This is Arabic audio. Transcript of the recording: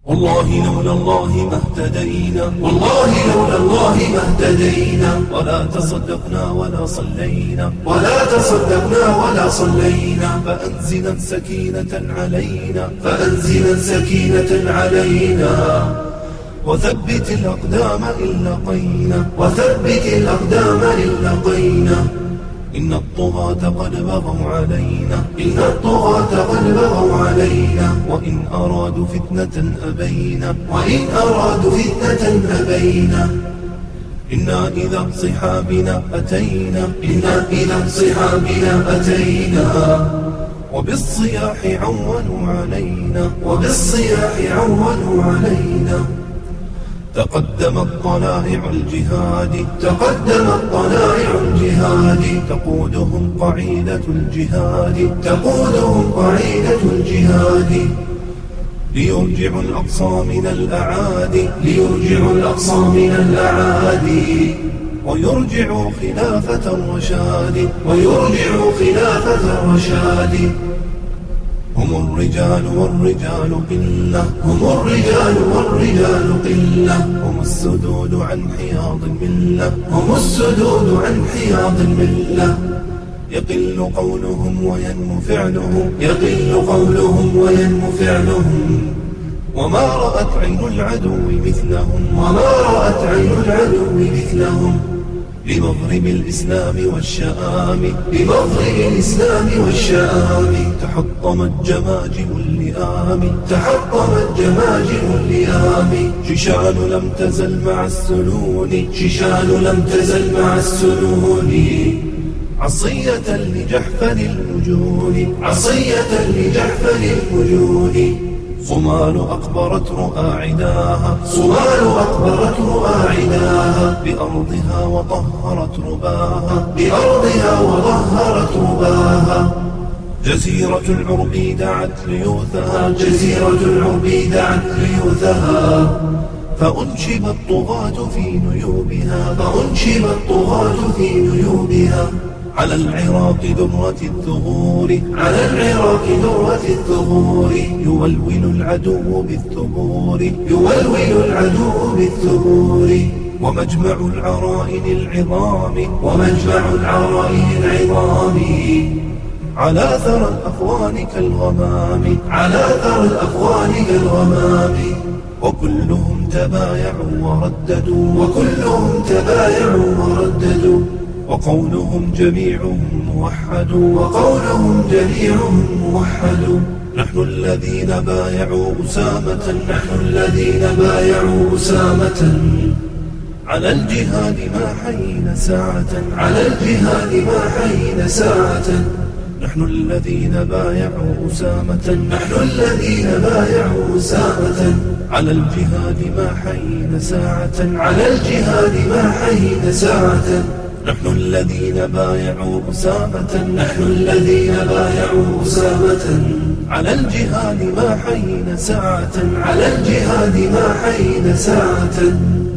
والله لولا الله ما اهتدينا، والله لولا الله ما اهتدينا، ولا تصدقنا ولا صلينا، ولا تصدقنا ولا صلينا. فأنزلا سكينة علينا، فأنزلا سكينة علينا، وثبت الأقدام إن لقينا، وثبت الأقدام إن لقينا. إن الطغاة قد بغوا علينا، إن الطغاة قد بغوا علينا، وإن أرادوا فتنة أبينا، وإن أرادوا فتنة أبينا. إنا إذا صحابنا أتينا، إنا إذا صحابنا أتينا، وبالصياح عونوا علينا، وبالصياح عونوا علينا. تقدمت طلائع الجهاد، تقدمت طلائع الجهاد، تقودهم قعيدة الجهاد، تقودهم قعيدة الجهاد. ليرجعوا الأقصى من الأعادي، ليرجعوا الأقصى من الأعادي، ويرجعوا خلافة الرشاد، ويرجعوا خلافة الرشاد. هم الرجال والرجال قلة، هم الرجال والرجال قلة، هم السدود عن حياض الملة، هم السدود عن حياض الملة. يقل قولهم وينمو فعلهم، يقل قولهم وينمو فعلهم. وما رأت عين العدو مثلهم، وما رأت عين العدو مثلهم. بمغرب الإسلام والشآم، بمغرب الإسلام والشآم، تحطمت جماجم اللئام، تحطمت جماجم اللئام. شيشان لم تزل مع السنون، شيشان لم تزل مع السنون، عصية لجحفل المجون، عصية لجحفل المجون. صمال أقبرت رؤى عداها، صمال أقبرت رؤى عداها، بأرضها وطهرت رباها، بأرضها وطهرت رباها. جزيرة العرب دعت ليوثها، جزيرة العرب دعت ليوثها، فأنشب الطغاة في نيوبها، فأنشب الطغاة في نيوبها. على العراق ذرة الثغور، على العراق ذرة الثغور، يولول العدو بالثبور، يولول العدو بالثبور. ومجمع العرائن العظام، ومجمع العرائن العظام، على ثرى الأفغان كالغمام، على ثرى الأفغان كالغمام. وكلهم تبايعوا ورددوا، وكلهم تبايعوا ورددوا، وقولهم جميعهم موحد، وقولهم جميعهم موحد. نحن الذين بايعوا أسامة، نحن الذين بايعوا أسامة، على الجهاد ما حين ساعة، على الجهاد ما حين ساعة. نحن الذين بايعوا أسامة، نحن الذين بايعوا أسامة، على الجهاد ما حين ساعة، على الجهاد ما حين ساعة. نحن الذين بايعوا أسامة، نحن الذين بايعوا أسامة، على الجهاد ما حين ساعة، على الجهاد ما حين ساعة.